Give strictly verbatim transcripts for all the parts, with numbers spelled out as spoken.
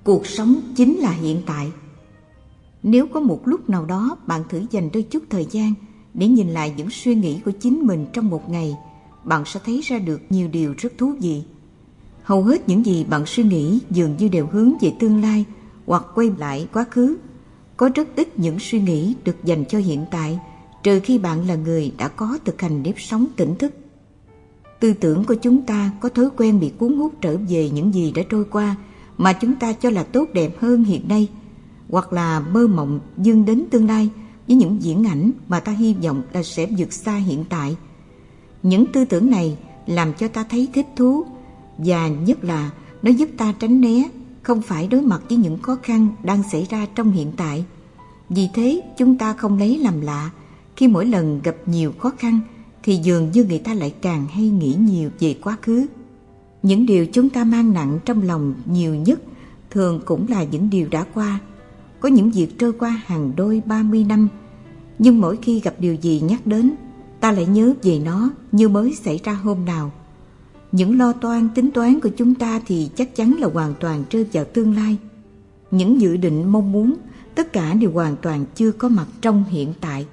Cuộc sống chính là hiện tại. Nếu có một lúc nào đó bạn thử dành đôi chút thời gian để nhìn lại những suy nghĩ của chính mình trong một ngày, bạn sẽ thấy ra được nhiều điều rất thú vị. Hầu hết những gì bạn suy nghĩ dường như đều hướng về tương lai hoặc quay lại quá khứ. Có rất ít những suy nghĩ được dành cho hiện tại, trừ khi bạn là người đã có thực hành nếp sống tỉnh thức. Tư tưởng của chúng ta có thói quen bị cuốn hút trở về những gì đã trôi qua mà chúng ta cho là tốt đẹp hơn hiện nay, hoặc là mơ mộng vươn đến tương lai với những viễn ảnh mà ta hy vọng là sẽ vượt xa hiện tại. Những tư tưởng này làm cho ta thấy thích thú, và nhất là nó giúp ta tránh né, không phải đối mặt với những khó khăn đang xảy ra trong hiện tại. Vì thế chúng ta không lấy làm lạ khi mỗi lần gặp nhiều khó khăn thì dường như người ta lại càng hay nghĩ nhiều về quá khứ. Những điều chúng ta mang nặng trong lòng nhiều nhất thường cũng là những điều đã qua. Có những việc trôi qua hàng đôi ba mươi năm, nhưng mỗi khi gặp điều gì nhắc đến, ta lại nhớ về nó như mới xảy ra hôm nào. Những lo toan tính toán của chúng ta thì chắc chắn là hoàn toàn rơi vào tương lai. Những dự định mong muốn, tất cả đều hoàn toàn chưa có mặt trong hiện tại.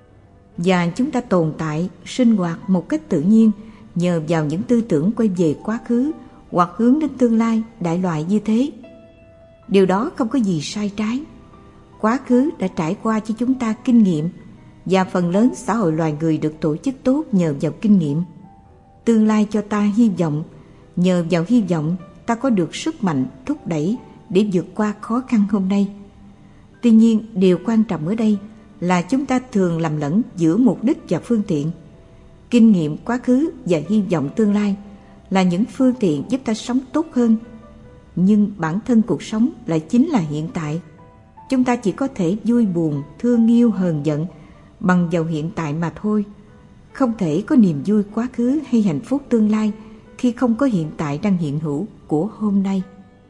Và chúng ta tồn tại, sinh hoạt một cách tự nhiên nhờ vào những tư tưởng quay về quá khứ hoặc hướng đến tương lai đại loại như thế. Điều đó không có gì sai trái. Quá khứ đã trải qua cho chúng ta kinh nghiệm, và phần lớn xã hội loài người được tổ chức tốt nhờ vào kinh nghiệm. Tương lai cho ta hy vọng, nhờ vào hy vọng ta có được sức mạnh thúc đẩy để vượt qua khó khăn hôm nay. Tuy nhiên, điều quan trọng ở đây là chúng ta thường lầm lẫn giữa mục đích và phương tiện. Kinh nghiệm quá khứ và hy vọng tương lai là những phương tiện giúp ta sống tốt hơn, nhưng bản thân cuộc sống lại chính là hiện tại. Chúng ta chỉ có thể vui buồn, thương yêu, hờn giận bằng vào hiện tại mà thôi. Không thể có niềm vui quá khứ hay hạnh phúc tương lai khi không có hiện tại đang hiện hữu của hôm nay.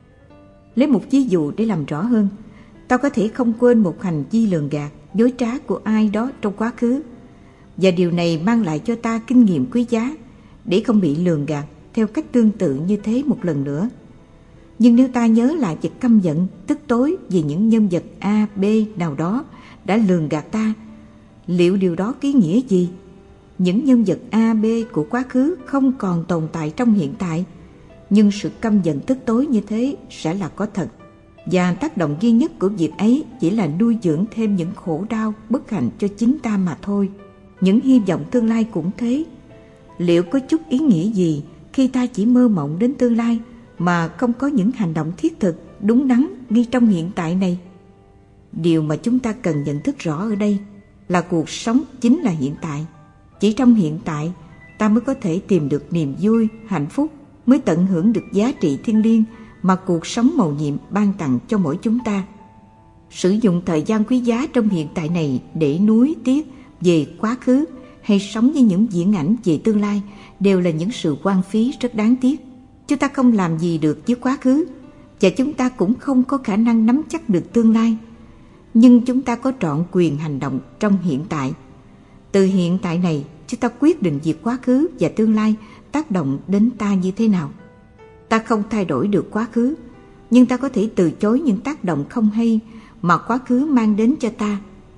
Lấy một ví dụ để làm rõ hơn, ta có thể không quên một hành vi lường gạt, dối trá của ai đó trong quá khứ, và điều này mang lại cho ta kinh nghiệm quý giá để không bị lường gạt theo cách tương tự như thế một lần nữa. Nhưng nếu ta nhớ lại việc căm giận, tức tối vì những nhân vật A, B nào đó đã lường gạt ta, liệu điều đó có ý nghĩa gì? Những nhân vật A, B của quá khứ không còn tồn tại trong hiện tại, nhưng sự căm giận tức tối như thế sẽ là có thật, và tác động duy nhất của việc ấy chỉ là nuôi dưỡng thêm những khổ đau, bất hạnh cho chính ta mà thôi. Những hy vọng tương lai cũng thế. Liệu có chút ý nghĩa gì khi ta chỉ mơ mộng đến tương lai mà không có những hành động thiết thực, đúng đắn ngay trong hiện tại này? Điều mà chúng ta cần nhận thức rõ ở đây là cuộc sống chính là hiện tại. Chỉ trong hiện tại, ta mới có thể tìm được niềm vui, hạnh phúc, mới tận hưởng được giá trị thiêng liêng mà cuộc sống mầu nhiệm ban tặng cho mỗi chúng ta. Sử dụng thời gian quý giá trong hiện tại này để nuối tiếc về quá khứ hay sống với những viễn ảnh về tương lai đều là những sự hoang phí rất đáng tiếc. Chúng ta không làm gì được với quá khứ, và chúng ta cũng không có khả năng nắm chắc được tương lai. Nhưng chúng ta có trọn quyền hành động trong hiện tại. Từ hiện tại này, chúng ta quyết định việc quá khứ và tương lai tác động đến ta như thế nào. Ta không thay đổi được quá khứ, nhưng ta có thể từ chối những tác động không hay mà quá khứ mang đến cho ta.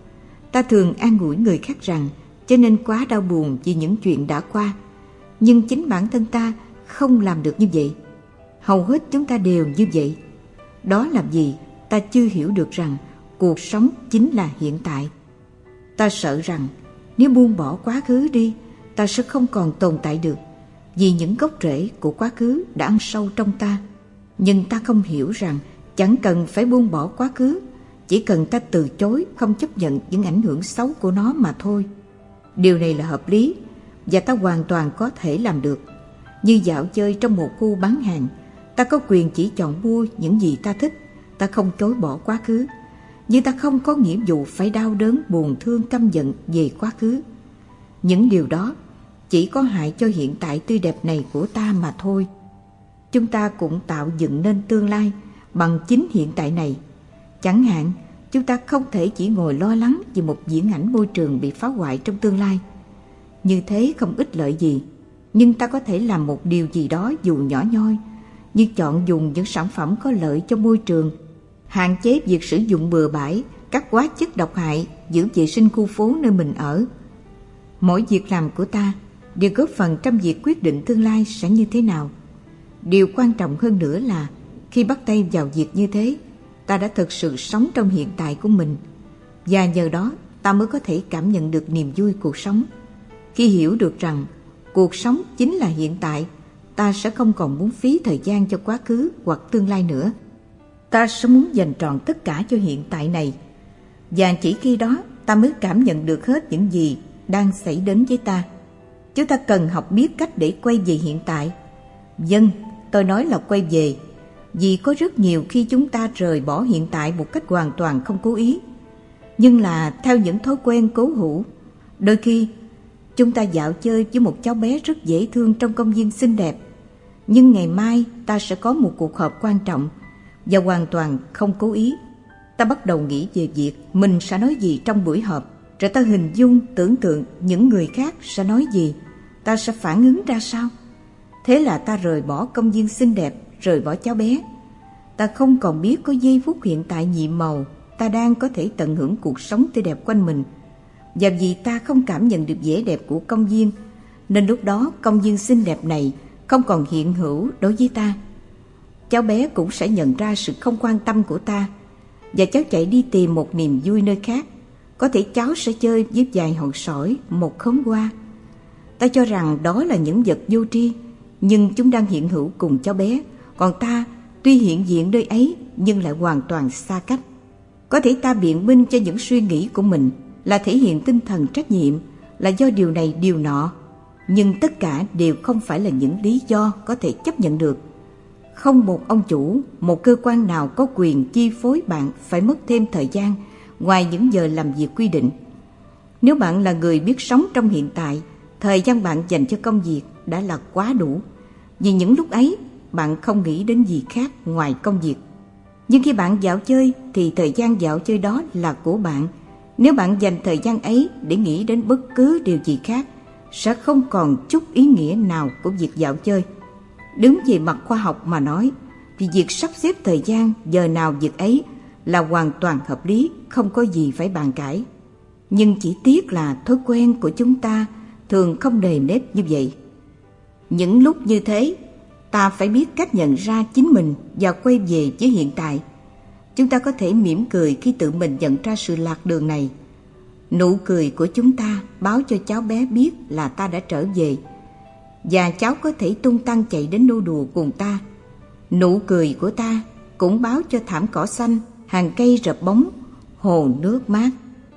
Ta thường an ủi người khác rằng cho nên quá đau buồn vì những chuyện đã qua, nhưng chính bản thân ta không làm được như vậy. Hầu hết chúng ta đều như vậy. Đó là vì ta chưa hiểu được rằng cuộc sống chính là hiện tại. Ta sợ rằng nếu buông bỏ quá khứ đi, ta sẽ không còn tồn tại được, vì những gốc rễ của quá khứ đã ăn sâu trong ta. Nhưng ta không hiểu rằng chẳng cần phải buông bỏ quá khứ, chỉ cần ta từ chối không chấp nhận những ảnh hưởng xấu của nó mà thôi. Điều này là hợp lý, và ta hoàn toàn có thể làm được. Như dạo chơi trong một khu bán hàng, ta có quyền chỉ chọn mua những gì ta thích, ta không chối bỏ quá khứ. Nhưng ta không có nghĩa vụ phải đau đớn, buồn thương, căm giận về quá khứ. Những điều đó chỉ có hại cho hiện tại tươi đẹp này của ta mà thôi. Chúng ta cũng tạo dựng nên tương lai bằng chính hiện tại này. Chẳng hạn, chúng ta không thể chỉ ngồi lo lắng về một viễn ảnh môi trường bị phá hoại trong tương lai. Như thế không ích lợi gì, nhưng ta có thể làm một điều gì đó dù nhỏ nhoi, như chọn dùng những sản phẩm có lợi cho môi trường, hạn chế việc sử dụng bừa bãi các hóa chất độc hại, giữ vệ sinh khu phố nơi mình ở. Mỗi việc làm của ta đều góp phần trong việc quyết định tương lai sẽ như thế nào. Điều quan trọng hơn nữa là khi bắt tay vào việc như thế, ta đã thực sự sống trong hiện tại của mình, và nhờ đó ta mới có thể cảm nhận được niềm vui cuộc sống. Khi hiểu được rằng cuộc sống chính là hiện tại, ta sẽ không còn muốn phí thời gian cho quá khứ hoặc tương lai nữa. Ta sẽ muốn dành trọn tất cả cho hiện tại này, và chỉ khi đó ta mới cảm nhận được hết những gì đang xảy đến với ta. Chúng ta cần học biết cách để quay về hiện tại. Vâng, tôi nói là quay về, vì có rất nhiều khi chúng ta rời bỏ hiện tại một cách hoàn toàn không cố ý, nhưng là theo những thói quen cố hữu. Đôi khi chúng ta dạo chơi với một cháu bé rất dễ thương trong công viên xinh đẹp, nhưng ngày mai ta sẽ có một cuộc họp quan trọng, và hoàn toàn không cố ý, ta bắt đầu nghĩ về việc mình sẽ nói gì trong buổi họp, rồi ta hình dung tưởng tượng những người khác sẽ nói gì, ta sẽ phản ứng ra sao. Thế là ta rời bỏ công viên xinh đẹp, rời bỏ cháu bé. Ta không còn biết có giây phút hiện tại nhiệm màu ta đang có thể tận hưởng cuộc sống tươi đẹp quanh mình. Và vì ta không cảm nhận được vẻ đẹp của công viên, nên lúc đó công viên xinh đẹp này không còn hiện hữu đối với ta. Cháu bé cũng sẽ nhận ra sự không quan tâm của ta, và cháu chạy đi tìm một niềm vui nơi khác. Có thể cháu sẽ chơi với vài hòn sỏi, một khóm hoa. Ta cho rằng đó là những vật vô tri, nhưng chúng đang hiện hữu cùng cháu bé. Còn ta tuy hiện diện nơi ấy nhưng lại hoàn toàn xa cách. Có thể ta biện minh cho những suy nghĩ của mình là thể hiện tinh thần trách nhiệm, là do điều này điều nọ, nhưng tất cả đều không phải là những lý do có thể chấp nhận được. Không một ông chủ, một cơ quan nào có quyền chi phối bạn phải mất thêm thời gian ngoài những giờ làm việc quy định. Nếu bạn là người biết sống trong hiện tại, thời gian bạn dành cho công việc đã là quá đủ, vì những lúc ấy bạn không nghĩ đến gì khác ngoài công việc. Nhưng khi bạn dạo chơi thì thời gian dạo chơi đó là của bạn. Nếu bạn dành thời gian ấy để nghĩ đến bất cứ điều gì khác, sẽ không còn chút ý nghĩa nào của việc dạo chơi. Đứng về mặt khoa học mà nói, thì việc sắp xếp thời gian giờ nào việc ấy là hoàn toàn hợp lý, không có gì phải bàn cãi. Nhưng chỉ tiếc là thói quen của chúng ta thường không nề nếp như vậy. Những lúc như thế, ta phải biết cách nhận ra chính mình và quay về với hiện tại. Chúng ta có thể mỉm cười khi tự mình nhận ra sự lạc đường này. Nụ cười của chúng ta báo cho cháu bé biết là ta đã trở về, và cháu có thể tung tăng chạy đến nô đùa cùng ta. Nụ cười của ta cũng báo cho thảm cỏ xanh, hàng cây rợp bóng, hồ nước mát.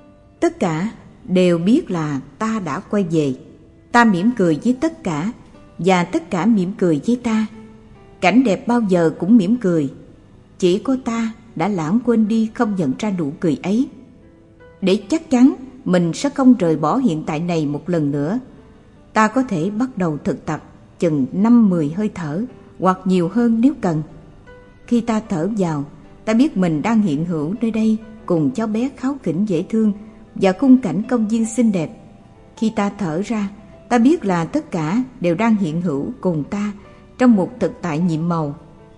Tất cả đều biết là ta đã quay về. Ta mỉm cười với tất cả, và tất cả mỉm cười với ta. Cảnh đẹp bao giờ cũng mỉm cười. Chỉ có ta đã lãng quên đi không nhận ra nụ cười ấy. Để chắc chắn mình sẽ không rời bỏ hiện tại này một lần nữa, ta có thể bắt đầu thực tập chừng năm mười hơi thở, hoặc nhiều hơn nếu cần. Khi ta thở vào, ta biết mình đang hiện hữu nơi đây cùng cháu bé kháu khỉnh dễ thương và khung cảnh công viên xinh đẹp. Khi ta thở ra, ta biết là tất cả đều đang hiện hữu cùng ta trong một thực tại nhiệm màu.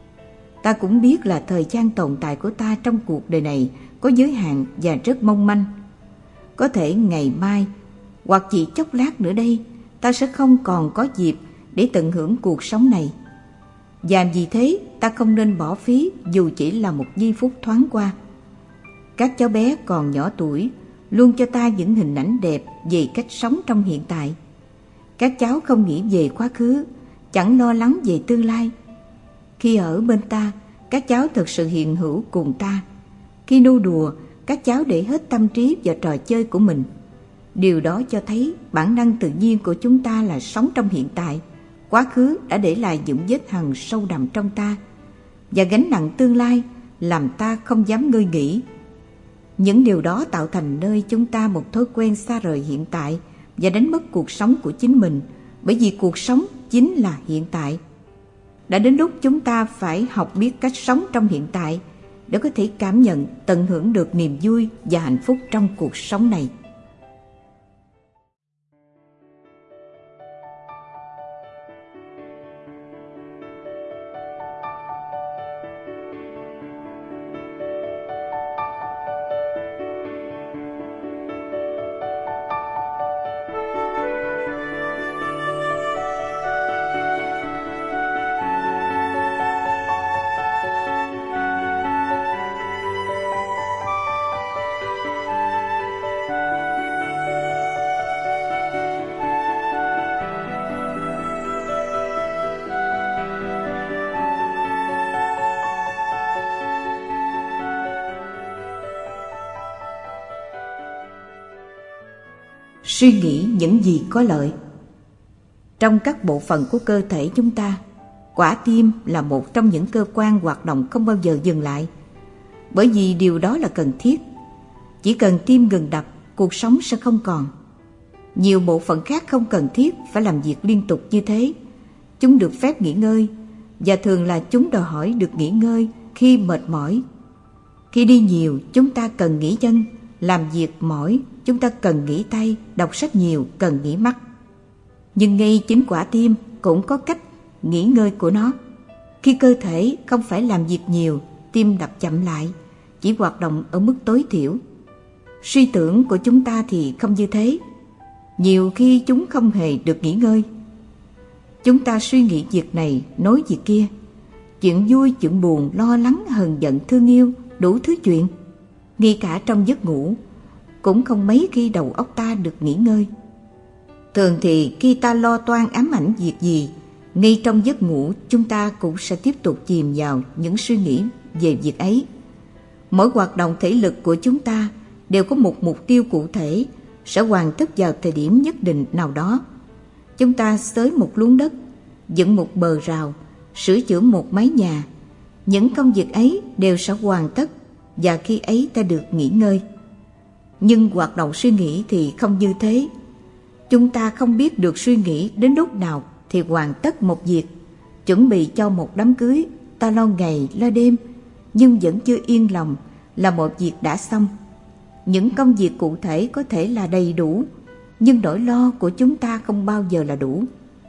Ta cũng biết là thời gian tồn tại của ta trong cuộc đời này có giới hạn và rất mong manh. Có thể ngày mai hoặc chỉ chốc lát nữa đây, ta sẽ không còn có dịp để tận hưởng cuộc sống này. Và vì thế, ta không nên bỏ phí dù chỉ là một giây phút thoáng qua. Các cháu bé còn nhỏ tuổi luôn cho ta những hình ảnh đẹp về cách sống trong hiện tại. Các cháu không nghĩ về quá khứ, chẳng lo lắng về tương lai. Khi ở bên ta, các cháu thực sự hiện hữu cùng ta. Khi nô đùa, các cháu để hết tâm trí vào trò chơi của mình. Điều đó cho thấy bản năng tự nhiên của chúng ta là sống trong hiện tại. Quá khứ đã để lại những vết hằn sâu đậm trong ta, và gánh nặng tương lai làm ta không dám ngơi nghỉ. Những điều đó tạo thành nơi chúng ta một thói quen xa rời hiện tại và đánh mất cuộc sống của chính mình, bởi vì cuộc sống chính là hiện tại. Đã đến lúc chúng ta phải học biết cách sống trong hiện tại để có thể cảm nhận, tận hưởng được niềm vui và hạnh phúc trong cuộc sống này. suy nghĩ những gì có lợi. Trong các bộ phận của cơ thể chúng ta, quả tim là một trong những cơ quan hoạt động không bao giờ dừng lại, bởi vì điều đó là cần thiết. Chỉ cần tim ngừng đập, cuộc sống sẽ không còn. Nhiều bộ phận khác không cần thiết phải làm việc liên tục như thế. Chúng được phép nghỉ ngơi, và thường là chúng đòi hỏi được nghỉ ngơi khi mệt mỏi. Khi đi nhiều, chúng ta cần nghỉ chân, làm việc mỏi, chúng ta cần nghỉ tay, đọc sách nhiều, cần nghỉ mắt. Nhưng ngay chính quả tim cũng có cách nghỉ ngơi của nó. Khi cơ thể không phải làm việc nhiều, tim đập chậm lại, chỉ hoạt động ở mức tối thiểu. Suy tưởng của chúng ta thì không như thế. Nhiều khi chúng không hề được nghỉ ngơi. Chúng ta suy nghĩ việc này, nói việc kia, chuyện vui, chuyện buồn, lo lắng, hờn giận, thương yêu, đủ thứ chuyện. Ngay cả trong giấc ngủ, cũng không mấy khi đầu óc ta được nghỉ ngơi. Thường thì khi ta lo toan ám ảnh việc gì, ngay trong giấc ngủ chúng ta cũng sẽ tiếp tục chìm vào những suy nghĩ về việc ấy. Mỗi hoạt động thể lực của chúng ta đều có một mục tiêu cụ thể, sẽ hoàn tất vào thời điểm nhất định nào đó. Chúng ta xới một luống đất, dựng một bờ rào, sửa chữa một mái nhà. Những công việc ấy đều sẽ hoàn tất, và khi ấy ta được nghỉ ngơi. Nhưng hoạt động suy nghĩ thì không như thế. Chúng ta không biết được suy nghĩ đến lúc nào thì hoàn tất một việc. Chuẩn bị cho một đám cưới, ta lo ngày lo đêm, nhưng vẫn chưa yên lòng là một việc đã xong. Những công việc cụ thể có thể là đầy đủ, nhưng nỗi lo của chúng ta không bao giờ là đủ.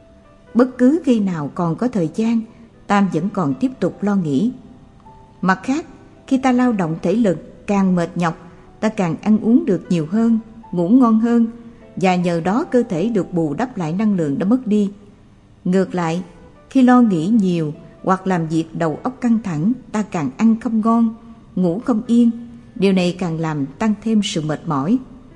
Bất cứ khi nào còn có thời gian, ta vẫn còn tiếp tục lo nghĩ. Mặt khác, khi ta lao động thể lực, càng mệt nhọc, ta càng ăn uống được nhiều hơn, ngủ ngon hơn, và nhờ đó cơ thể được bù đắp lại năng lượng đã mất đi. Ngược lại, khi lo nghĩ nhiều hoặc làm việc đầu óc căng thẳng, ta càng ăn không ngon, ngủ không yên. Điều này càng làm tăng thêm sự mệt mỏi.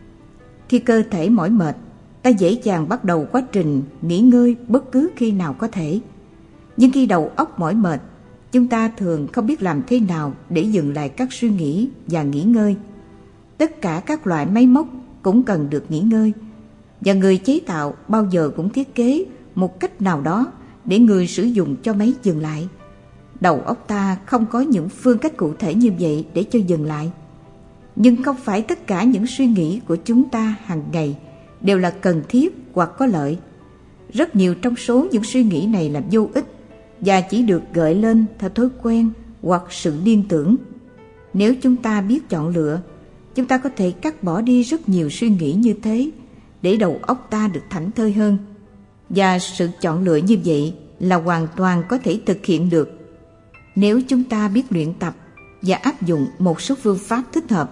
Khi cơ thể mỏi mệt, ta dễ dàng bắt đầu quá trình nghỉ ngơi bất cứ khi nào có thể. Nhưng khi đầu óc mỏi mệt, chúng ta thường không biết làm thế nào để dừng lại các suy nghĩ và nghỉ ngơi. Tất cả các loại máy móc cũng cần được nghỉ ngơi, và người chế tạo bao giờ cũng thiết kế một cách nào đó để người sử dụng cho máy dừng lại. Đầu óc ta không có những phương cách cụ thể như vậy để cho dừng lại. Nhưng không phải tất cả những suy nghĩ của chúng ta hàng ngày đều là cần thiết hoặc có lợi. Rất nhiều trong số những suy nghĩ này là vô ích và chỉ được gợi lên theo thói quen hoặc sự liên tưởng. Nếu chúng ta biết chọn lựa, chúng ta có thể cắt bỏ đi rất nhiều suy nghĩ như thế để đầu óc ta được thảnh thơi hơn. Và sự chọn lựa như vậy là hoàn toàn có thể thực hiện được nếu chúng ta biết luyện tập và áp dụng một số phương pháp thích hợp.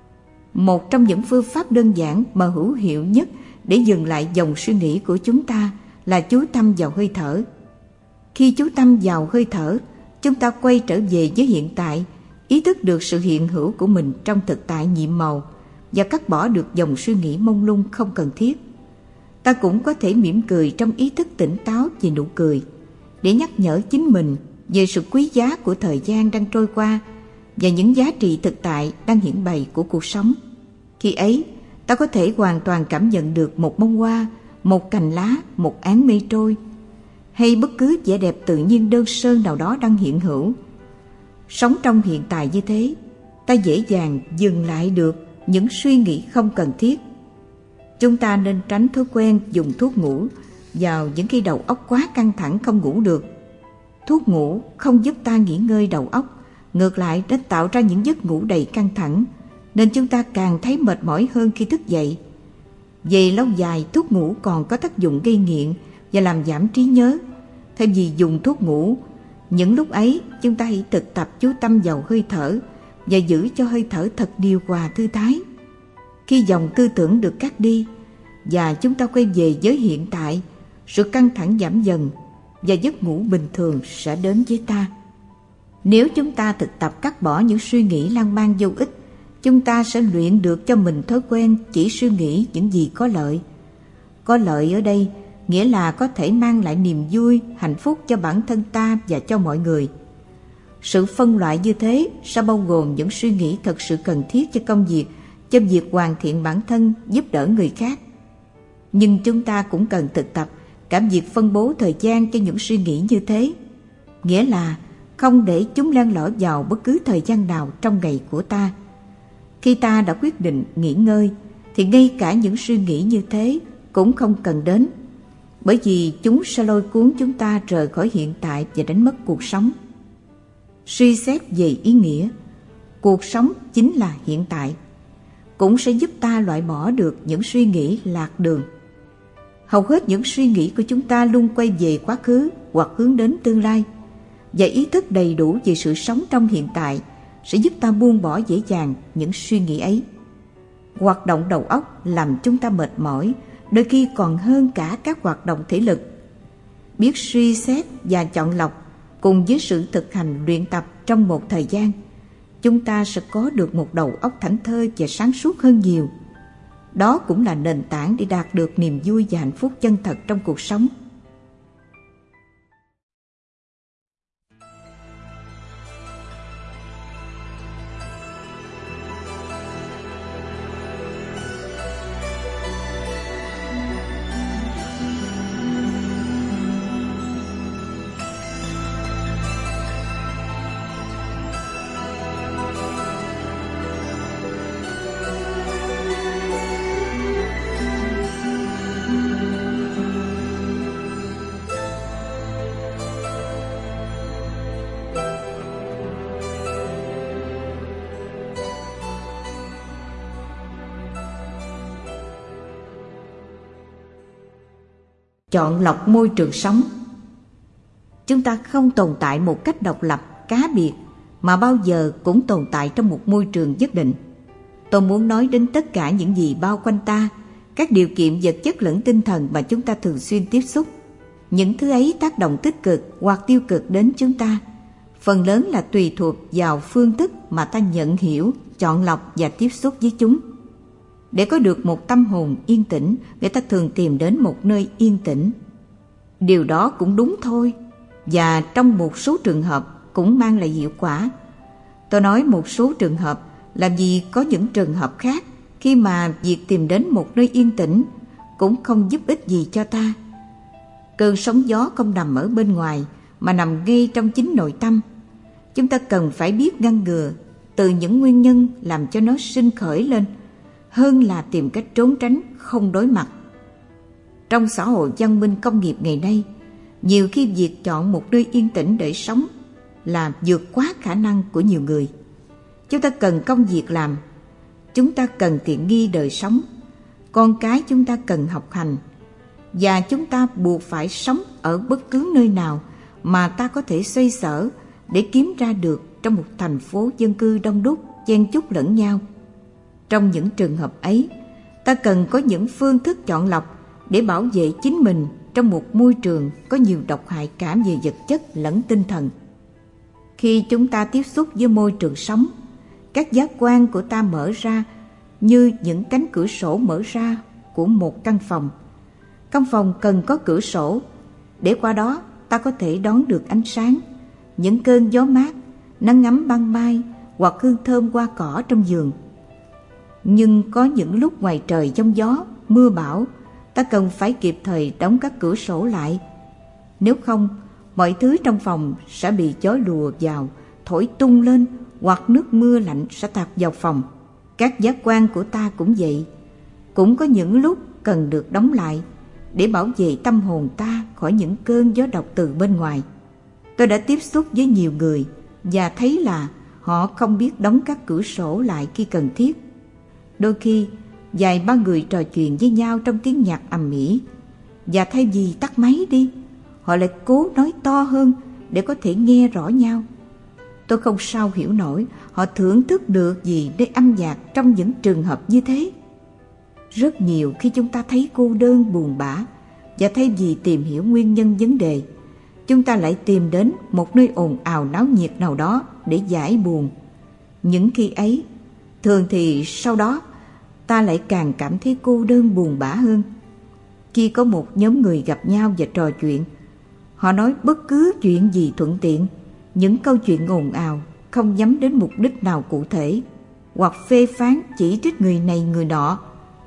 Một trong những phương pháp đơn giản mà hữu hiệu nhất để dừng lại dòng suy nghĩ của chúng ta là chú tâm vào hơi thở. Khi chú tâm vào hơi thở, chúng ta quay trở về với hiện tại, ý thức được sự hiện hữu của mình trong thực tại nhiệm màu và cắt bỏ được dòng suy nghĩ mông lung không cần thiết. Ta cũng có thể mỉm cười trong ý thức tỉnh táo về nụ cười, để nhắc nhở chính mình về sự quý giá của thời gian đang trôi qua và những giá trị thực tại đang hiển bày của cuộc sống. Khi ấy, ta có thể hoàn toàn cảm nhận được một bông hoa, một cành lá, một áng mây trôi, hay bất cứ vẻ đẹp tự nhiên đơn sơ nào đó đang hiện hữu. Sống trong hiện tại như thế, ta dễ dàng dừng lại được những suy nghĩ không cần thiết. Chúng ta nên tránh thói quen dùng thuốc ngủ vào những khi đầu óc quá căng thẳng không ngủ được. Thuốc ngủ không giúp ta nghỉ ngơi đầu óc, ngược lại nó tạo ra những giấc ngủ đầy căng thẳng, nên chúng ta càng thấy mệt mỏi hơn khi thức dậy. Về lâu dài, thuốc ngủ còn có tác dụng gây nghiện và làm giảm trí nhớ. Thay vì dùng thuốc ngủ, những lúc ấy chúng ta hãy thực tập chú tâm vào hơi thở và giữ cho hơi thở thật điều hòa thư thái. Khi dòng tư tưởng được cắt đi và chúng ta quay về với hiện tại, sự căng thẳng giảm dần và giấc ngủ bình thường sẽ đến với ta. Nếu chúng ta thực tập cắt bỏ những suy nghĩ lan man vô ích, chúng ta sẽ luyện được cho mình thói quen chỉ suy nghĩ những gì có lợi. Có lợi ở đây nghĩa là có thể mang lại niềm vui, hạnh phúc cho bản thân ta và cho mọi người. Sự phân loại như thế sẽ bao gồm những suy nghĩ thật sự cần thiết cho công việc, cho việc hoàn thiện bản thân, giúp đỡ người khác. Nhưng chúng ta cũng cần thực tập cả việc phân bố thời gian cho những suy nghĩ như thế, nghĩa là không để chúng len lỏi vào bất cứ thời gian nào trong ngày của ta. Khi ta đã quyết định nghỉ ngơi, thì ngay cả những suy nghĩ như thế cũng không cần đến, bởi vì chúng sẽ lôi cuốn chúng ta rời khỏi hiện tại và đánh mất cuộc sống. Suy xét về ý nghĩa, cuộc sống chính là hiện tại, cũng sẽ giúp ta loại bỏ được những suy nghĩ lạc đường. Hầu hết những suy nghĩ của chúng ta luôn quay về quá khứ hoặc hướng đến tương lai, và ý thức đầy đủ về sự sống trong hiện tại sẽ giúp ta buông bỏ dễ dàng những suy nghĩ ấy. Hoạt động đầu óc làm chúng ta mệt mỏi, đôi khi còn hơn cả các hoạt động thể lực. Biết suy xét và chọn lọc cùng với sự thực hành luyện tập trong một thời gian, chúng ta sẽ có được một đầu óc thảnh thơi và sáng suốt hơn nhiều. Đó cũng là nền tảng để đạt được niềm vui và hạnh phúc chân thật trong cuộc sống. Chọn lọc môi trường sống. Chúng ta không tồn tại một cách độc lập, cá biệt, mà bao giờ cũng tồn tại trong một môi trường nhất định. Tôi muốn nói đến tất cả những gì bao quanh ta, các điều kiện vật chất lẫn tinh thần mà chúng ta thường xuyên tiếp xúc. Những thứ ấy tác động tích cực hoặc tiêu cực đến chúng ta, phần lớn là tùy thuộc vào phương thức mà ta nhận hiểu, chọn lọc và tiếp xúc với chúng. Để có được một tâm hồn yên tĩnh, người ta thường tìm đến một nơi yên tĩnh. Điều đó cũng đúng thôi, và trong một số trường hợp cũng mang lại hiệu quả. Tôi nói một số trường hợp là vì có những trường hợp khác khi mà việc tìm đến một nơi yên tĩnh cũng không giúp ích gì cho ta. Cơn sóng gió không nằm ở bên ngoài mà nằm ngay trong chính nội tâm. Chúng ta cần phải biết ngăn ngừa từ những nguyên nhân làm cho nó sinh khởi lên, hơn là tìm cách trốn tránh, không đối mặt. Trong xã hội văn minh công nghiệp ngày nay, nhiều khi việc chọn một nơi yên tĩnh để sống là vượt quá khả năng của nhiều người. Chúng ta cần công việc làm, chúng ta cần tiện nghi đời sống, con cái chúng ta cần học hành, và chúng ta buộc phải sống ở bất cứ nơi nào mà ta có thể xoay sở để kiếm ra được trong một thành phố dân cư đông đúc, chen chúc lẫn nhau. Trong những trường hợp ấy, ta cần có những phương thức chọn lọc để bảo vệ chính mình trong một môi trường có nhiều độc hại cả về vật chất lẫn tinh thần. Khi chúng ta tiếp xúc với môi trường sống, các giác quan của ta mở ra như những cánh cửa sổ mở ra của một căn phòng. Căn phòng cần có cửa sổ, để qua đó ta có thể đón được ánh sáng, những cơn gió mát, nắng ấm ban mai hoặc hương thơm hoa cỏ trong vườn. Nhưng có những lúc ngoài trời giông gió, mưa bão, ta cần phải kịp thời đóng các cửa sổ lại. Nếu không, mọi thứ trong phòng sẽ bị gió lùa vào, thổi tung lên, hoặc nước mưa lạnh sẽ tạt vào phòng. Các giác quan của ta cũng vậy, cũng có những lúc cần được đóng lại để bảo vệ tâm hồn ta khỏi những cơn gió độc từ bên ngoài. Tôi đã tiếp xúc với nhiều người và thấy là họ không biết đóng các cửa sổ lại khi cần thiết. Đôi khi, vài ba người trò chuyện với nhau trong tiếng nhạc ầm ĩ, và thay vì tắt máy đi, họ lại cố nói to hơn để có thể nghe rõ nhau. Tôi không sao hiểu nổi họ thưởng thức được gì nơi âm nhạc trong những trường hợp như thế. Rất nhiều khi chúng ta thấy cô đơn buồn bã, và thay vì tìm hiểu nguyên nhân vấn đề, chúng ta lại tìm đến một nơi ồn ào náo nhiệt nào đó để giải buồn. Những khi ấy, thường thì sau đó ta lại càng cảm thấy cô đơn buồn bã hơn. Khi có một nhóm người gặp nhau và trò chuyện, họ nói bất cứ chuyện gì thuận tiện, những câu chuyện ồn ào không nhắm đến mục đích nào cụ thể, hoặc phê phán chỉ trích người này người nọ.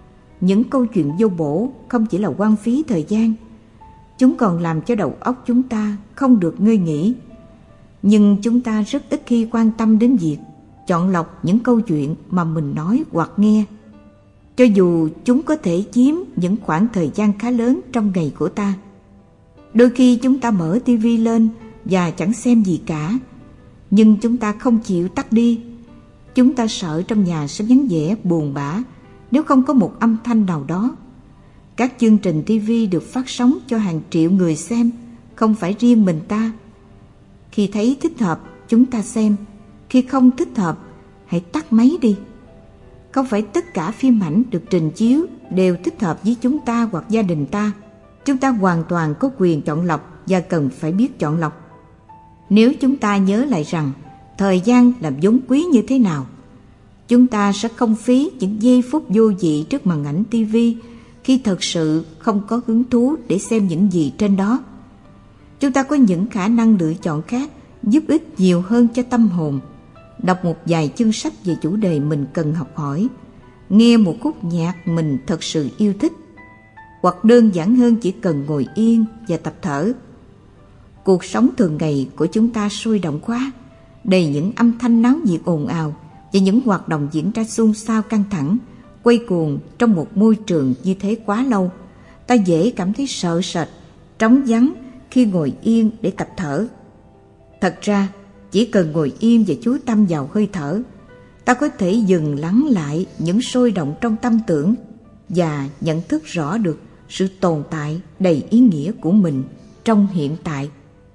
những câu chuyện vô bổ không chỉ là hoang phí thời gian, chúng còn làm cho đầu óc chúng ta không được ngơi nghỉ. Nhưng chúng ta rất ít khi quan tâm đến việc chọn lọc những câu chuyện mà mình nói hoặc nghe, cho dù chúng có thể chiếm những khoảng thời gian khá lớn trong ngày của ta. Đôi khi chúng ta mở tivi lên và chẳng xem gì cả, nhưng chúng ta không chịu tắt đi. Chúng ta sợ trong nhà sẽ vắng vẻ buồn bã nếu không có một âm thanh nào đó. Các chương trình tivi được phát sóng cho hàng triệu người xem, không phải riêng mình ta. Khi thấy thích hợp, chúng ta xem. Khi không thích hợp, hãy tắt máy đi. Không phải tất cả phim ảnh được trình chiếu đều thích hợp với chúng ta hoặc gia đình ta. Chúng ta hoàn toàn có quyền chọn lọc và cần phải biết chọn lọc. Nếu chúng ta nhớ lại rằng thời gian là vốn quý như thế nào, chúng ta sẽ không phí những giây phút vô vị trước màn ảnh tivi khi thật sự không có hứng thú để xem những gì trên đó. Chúng ta có những khả năng lựa chọn khác giúp ích nhiều hơn cho tâm hồn. Đọc một vài chương sách về chủ đề mình cần học hỏi, nghe một khúc nhạc mình thật sự yêu thích, hoặc đơn giản hơn chỉ cần ngồi yên và tập thở. Cuộc sống thường ngày của chúng ta sôi động quá, đầy những âm thanh náo nhiệt ồn ào và những hoạt động diễn ra xôn xao căng thẳng, quay cuồng trong một môi trường như thế quá lâu. Ta dễ cảm thấy sợ sệt, trống vắng khi ngồi yên để tập thở. Thật ra, chỉ cần ngồi yên và chú tâm vào hơi thở, ta có thể dừng lắng lại những sôi động trong tâm tưởng và nhận thức rõ được sự tồn tại đầy ý nghĩa của mình trong hiện tại.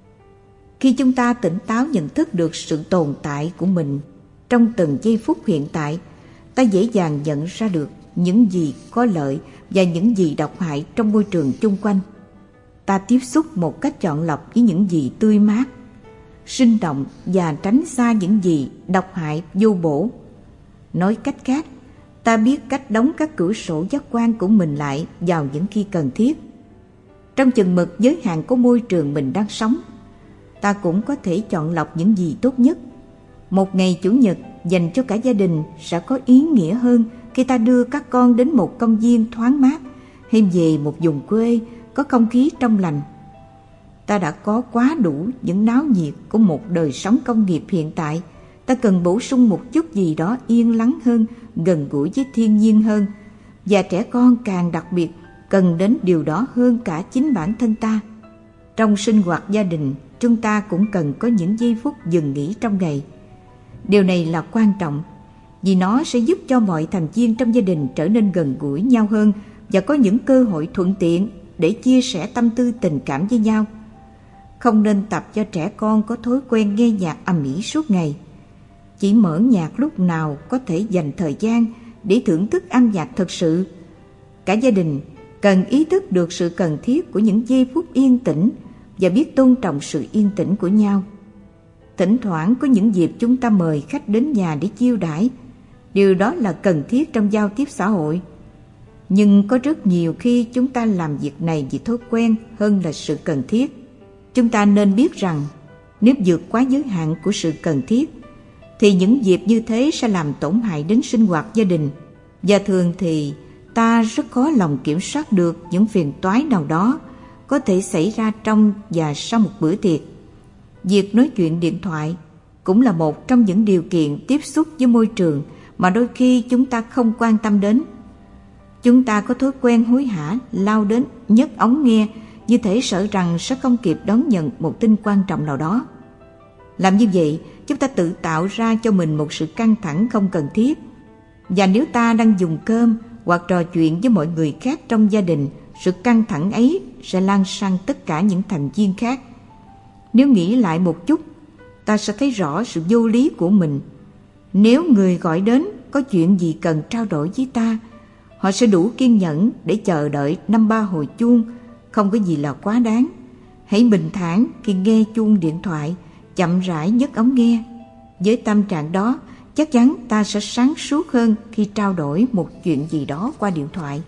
Khi chúng ta tỉnh táo nhận thức được sự tồn tại của mình trong từng giây phút hiện tại, ta dễ dàng nhận ra được những gì có lợi và những gì độc hại trong môi trường chung quanh. Ta tiếp xúc một cách chọn lọc với những gì tươi mát, sinh động và tránh xa những gì độc hại vô bổ. Nói cách khác, ta biết cách đóng các cửa sổ giác quan của mình lại vào những khi cần thiết. Trong chừng mực giới hạn của môi trường mình đang sống, ta cũng có thể chọn lọc những gì tốt nhất. Một ngày Chủ nhật dành cho cả gia đình sẽ có ý nghĩa hơn khi ta đưa các con đến một công viên thoáng mát hay về một vùng quê có không khí trong lành. Ta đã có quá đủ những náo nhiệt của một đời sống công nghiệp hiện tại. Ta cần bổ sung một chút gì đó yên lắng hơn, gần gũi với thiên nhiên hơn. Và trẻ con càng đặc biệt cần đến điều đó hơn cả chính bản thân ta. Trong sinh hoạt gia đình, chúng ta cũng cần có những giây phút dừng nghỉ trong ngày. Điều này là quan trọng vì nó sẽ giúp cho mọi thành viên trong gia đình trở nên gần gũi nhau hơn và có những cơ hội thuận tiện để chia sẻ tâm tư tình cảm với nhau. Không nên tập cho trẻ con có thói quen nghe nhạc ầm ĩ suốt ngày. Chỉ mở nhạc lúc nào có thể dành thời gian để thưởng thức âm nhạc thật sự. Cả gia đình cần ý thức được sự cần thiết của những giây phút yên tĩnh và biết tôn trọng sự yên tĩnh của nhau. Thỉnh thoảng có những dịp chúng ta mời khách đến nhà để chiêu đãi. Điều đó là cần thiết trong giao tiếp xã hội. Nhưng có rất nhiều khi chúng ta làm việc này vì thói quen hơn là sự cần thiết. Chúng ta nên biết rằng nếu vượt quá giới hạn của sự cần thiết thì những dịp như thế sẽ làm tổn hại đến sinh hoạt gia đình. Và thường thì ta rất khó lòng kiểm soát được những phiền toái nào đó có thể xảy ra trong và sau một bữa tiệc. Việc nói chuyện điện thoại cũng là một trong những điều kiện tiếp xúc với môi trường mà đôi khi chúng ta không quan tâm đến. Chúng ta có thói quen hối hả lao đến nhấc ống nghe như thể sợ rằng sẽ không kịp đón nhận một tin quan trọng nào đó. Làm như vậy, chúng ta tự tạo ra cho mình một sự căng thẳng không cần thiết. Và nếu ta đang dùng cơm hoặc trò chuyện với mọi người khác trong gia đình, sự căng thẳng ấy sẽ lan sang tất cả những thành viên khác. Nếu nghĩ lại một chút, ta sẽ thấy rõ sự vô lý của mình. Nếu người gọi đến có chuyện gì cần trao đổi với ta, họ sẽ đủ kiên nhẫn để chờ đợi năm ba hồi chuông, không có gì là quá đáng. Hãy bình thản khi nghe chuông điện thoại, chậm rãi nhấc ống nghe. Với tâm trạng đó, chắc chắn ta sẽ sáng suốt hơn khi trao đổi một chuyện gì đó qua điện thoại.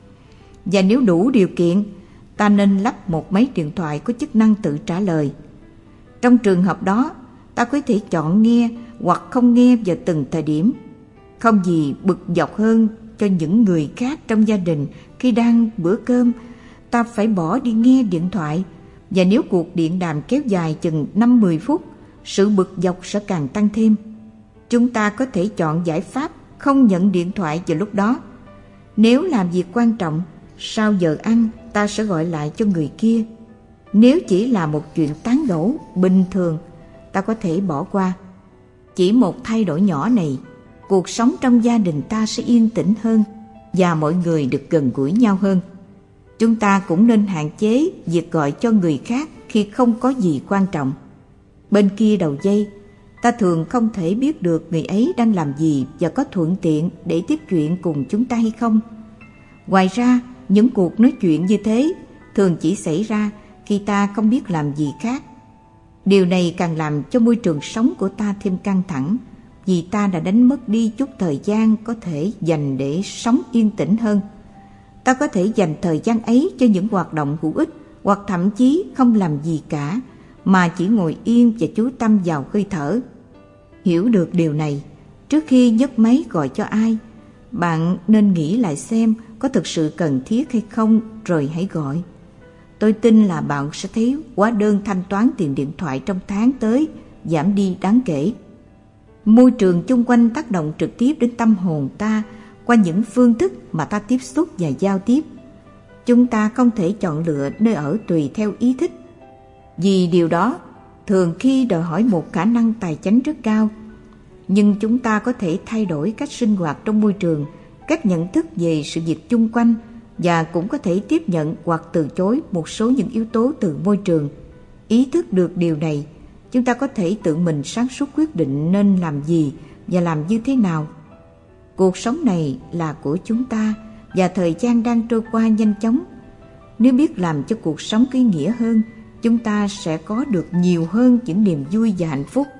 Và nếu đủ điều kiện, ta nên lắp một máy điện thoại có chức năng tự trả lời. Trong trường hợp đó, ta có thể chọn nghe hoặc không nghe vào từng thời điểm. Không gì bực dọc hơn cho những người khác trong gia đình khi đang bữa cơm, ta phải bỏ đi nghe điện thoại. Và nếu cuộc điện đàm kéo dài chừng năm mười phút, sự bực dọc sẽ càng tăng thêm. Chúng ta có thể chọn giải pháp không nhận điện thoại vào lúc đó. Nếu làm việc quan trọng, sau giờ ăn ta sẽ gọi lại cho người kia. Nếu chỉ là một chuyện tán gẫu bình thường, ta có thể bỏ qua. Chỉ một thay đổi nhỏ này, cuộc sống trong gia đình ta sẽ yên tĩnh hơn và mọi người được gần gũi nhau hơn. Chúng ta cũng nên hạn chế việc gọi cho người khác khi không có gì quan trọng. Bên kia đầu dây, ta thường không thể biết được người ấy đang làm gì và có thuận tiện để tiếp chuyện cùng chúng ta hay không. Ngoài ra, những cuộc nói chuyện như thế thường chỉ xảy ra khi ta không biết làm gì khác. Điều này càng làm cho môi trường sống của ta thêm căng thẳng, vì ta đã đánh mất đi chút thời gian có thể dành để sống yên tĩnh hơn. Ta có thể dành thời gian ấy cho những hoạt động hữu ích, hoặc thậm chí không làm gì cả, mà chỉ ngồi yên và chú tâm vào hơi thở. Hiểu được điều này, trước khi nhấc máy gọi cho ai, bạn nên nghĩ lại xem có thực sự cần thiết hay không, rồi hãy gọi. Tôi tin là bạn sẽ thấy hóa đơn thanh toán tiền điện thoại trong tháng tới giảm đi đáng kể. Môi trường chung quanh tác động trực tiếp đến tâm hồn ta qua những phương thức mà ta tiếp xúc và giao tiếp. Chúng ta không thể chọn lựa nơi ở tùy theo ý thích, vì điều đó thường khi đòi hỏi một khả năng tài chánh rất cao. Nhưng chúng ta có thể thay đổi cách sinh hoạt trong môi trường, cách nhận thức về sự việc chung quanh, và cũng có thể tiếp nhận hoặc từ chối một số những yếu tố từ môi trường. Ý thức được điều này, chúng ta có thể tự mình sáng suốt quyết định nên làm gì và làm như thế nào. Cuộc sống này là của chúng ta, và thời gian đang trôi qua nhanh chóng. Nếu biết làm cho cuộc sống có ý nghĩa hơn, chúng ta sẽ có được nhiều hơn những niềm vui và hạnh phúc.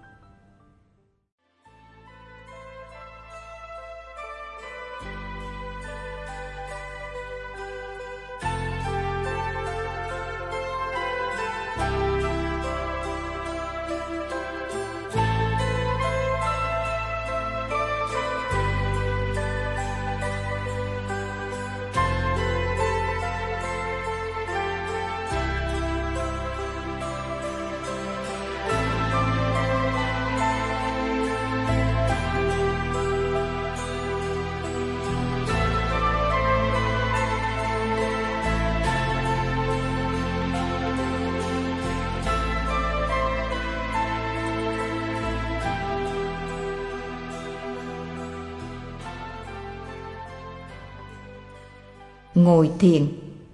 Ngồi thiền.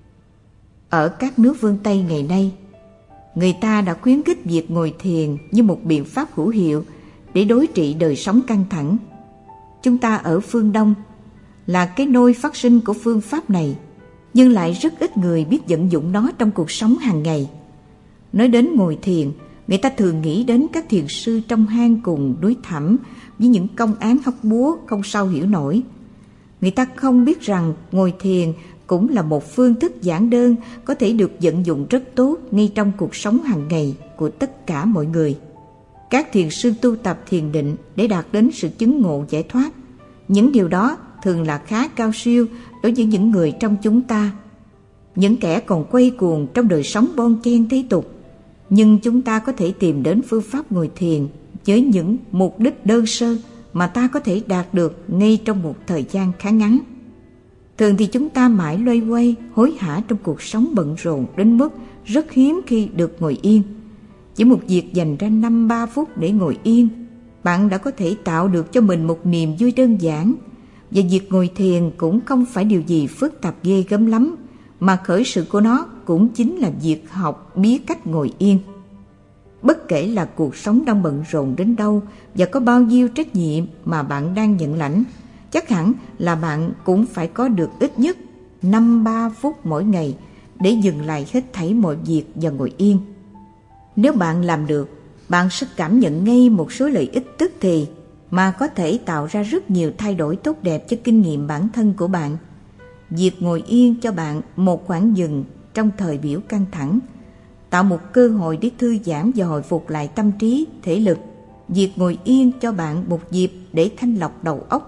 Ở các nước phương Tây ngày nay, người ta đã khuyến khích việc ngồi thiền như một biện pháp hữu hiệu để đối trị đời sống căng thẳng. Chúng ta ở phương Đông là cái nôi phát sinh của phương pháp này, nhưng lại rất ít người biết vận dụng nó trong cuộc sống hàng ngày. Nói đến ngồi thiền, người ta thường nghĩ đến các thiền sư trong hang cùng núi thẳm với những công án hóc búa không sao hiểu nổi. Người ta không biết rằng ngồi thiền cũng là một phương thức giản đơn có thể được vận dụng rất tốt ngay trong cuộc sống hàng ngày của tất cả mọi người. Các thiền sư tu tập thiền định để đạt đến sự chứng ngộ giải thoát. Những điều đó thường là khá cao siêu đối với những người trong chúng ta, những kẻ còn quay cuồng trong đời sống bon chen thế tục. Nhưng chúng ta có thể tìm đến phương pháp ngồi thiền với những mục đích đơn sơ mà ta có thể đạt được ngay trong một thời gian khá ngắn. Thường thì chúng ta mãi loay hoay, hối hả trong cuộc sống bận rộn đến mức rất hiếm khi được ngồi yên. Chỉ một việc dành ra năm ba phút để ngồi yên, bạn đã có thể tạo được cho mình một niềm vui đơn giản. Và việc ngồi thiền cũng không phải điều gì phức tạp ghê gớm lắm, mà khởi sự của nó cũng chính là việc học biết cách ngồi yên. Bất kể là cuộc sống đang bận rộn đến đâu và có bao nhiêu trách nhiệm mà bạn đang nhận lãnh, chắc hẳn là bạn cũng phải có được ít nhất năm ba phút mỗi ngày để dừng lại hết thảy mọi việc và ngồi yên. Nếu bạn làm được, bạn sẽ cảm nhận ngay một số lợi ích tức thì mà có thể tạo ra rất nhiều thay đổi tốt đẹp cho kinh nghiệm bản thân của bạn. Việc ngồi yên cho bạn một khoảng dừng trong thời biểu căng thẳng, tạo một cơ hội để thư giãn và hồi phục lại tâm trí, thể lực. Việc ngồi yên cho bạn một dịp để thanh lọc đầu óc,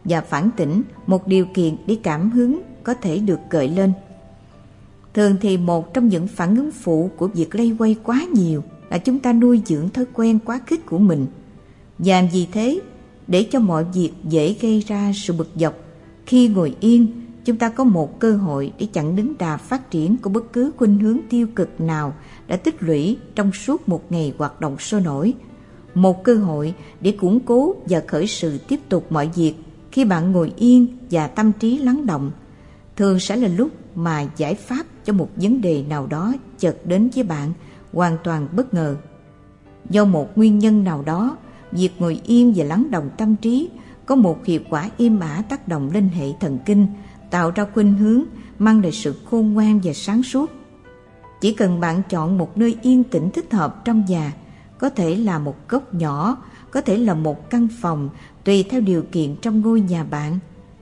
và phản tỉnh, một điều kiện để cảm hứng có thể được gợi lên. Thường thì một trong những phản ứng phụ của việc loay hoay quá nhiều là chúng ta nuôi dưỡng thói quen quá khích của mình. Và vì thế, để cho mọi việc dễ gây ra sự bực dọc, khi ngồi yên, chúng ta có một cơ hội để chặn đứng đà phát triển của bất cứ khuynh hướng tiêu cực nào đã tích lũy trong suốt một ngày hoạt động sôi nổi. Một cơ hội để củng cố và khởi sự tiếp tục mọi việc khi bạn ngồi yên và tâm trí lắng động. Thường sẽ là lúc mà giải pháp cho một vấn đề nào đó chợt đến với bạn hoàn toàn bất ngờ. Do một nguyên nhân nào đó, việc ngồi yên và lắng động tâm trí có một hiệu quả êm ả tác động lên hệ thần kinh, tạo ra khuynh hướng mang lại sự khôn ngoan và sáng suốt. Chỉ cần bạn chọn một nơi yên tĩnh thích hợp trong nhà, có thể là một góc nhỏ, có thể là một căn phòng, tùy theo điều kiện trong ngôi nhà bạn.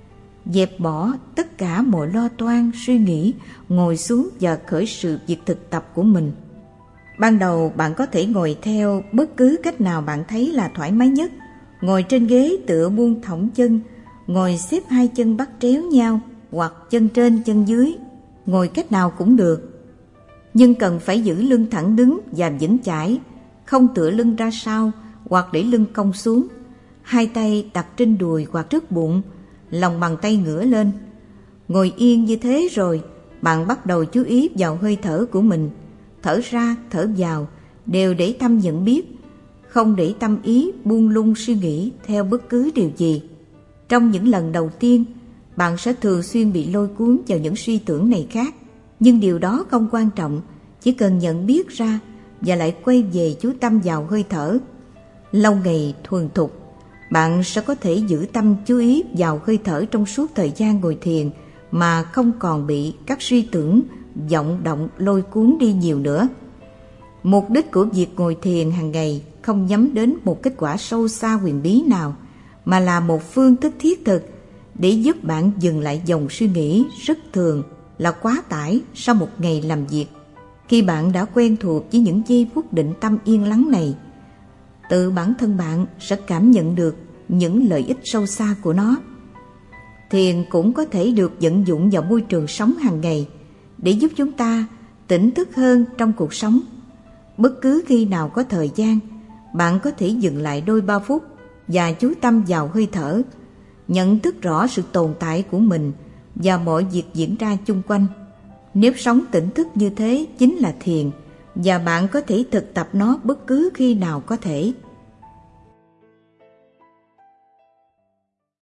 Dẹp bỏ tất cả mọi lo toan, suy nghĩ, ngồi xuống và khởi sự việc thực tập của mình. Ban đầu bạn có thể ngồi theo bất cứ cách nào bạn thấy là thoải mái nhất. Ngồi trên ghế tựa buông thõng chân, ngồi xếp hai chân bắt tréo nhau, hoặc chân trên chân dưới, ngồi cách nào cũng được. Nhưng cần phải giữ lưng thẳng đứng và vững chãi, không tựa lưng ra sau hoặc để lưng cong xuống. Hai tay đặt trên đùi hoặc trước bụng, lòng bàn tay ngửa lên. Ngồi yên như thế rồi, bạn bắt đầu chú ý vào hơi thở của mình. Thở ra, thở vào, đều để tâm nhận biết, không để tâm ý buông lung suy nghĩ theo bất cứ điều gì. Trong những lần đầu tiên, bạn sẽ thường xuyên bị lôi cuốn vào những suy tưởng này khác, nhưng điều đó không quan trọng, chỉ cần nhận biết ra và lại quay về chú tâm vào hơi thở. Lâu ngày thuần thục, bạn sẽ có thể giữ tâm chú ý vào hơi thở trong suốt thời gian ngồi thiền mà không còn bị các suy tưởng, vọng động lôi cuốn đi nhiều nữa. Mục đích của việc ngồi thiền hàng ngày không nhắm đến một kết quả sâu xa huyền bí nào, mà là một phương thức thiết thực để giúp bạn dừng lại dòng suy nghĩ rất thường là quá tải sau một ngày làm việc. Khi bạn đã quen thuộc với những giây phút định tâm yên lắng này, tự bản thân bạn sẽ cảm nhận được những lợi ích sâu xa của nó. Thiền cũng có thể được vận dụng vào môi trường sống hàng ngày để giúp chúng ta tỉnh thức hơn trong cuộc sống. Bất cứ khi nào có thời gian, bạn có thể dừng lại đôi ba phút và chú tâm vào hơi thở, nhận thức rõ sự tồn tại của mình và mọi việc diễn ra chung quanh. Nếp sống tỉnh thức như thế chính là thiền, và bạn có thể thực tập nó bất cứ khi nào có thể.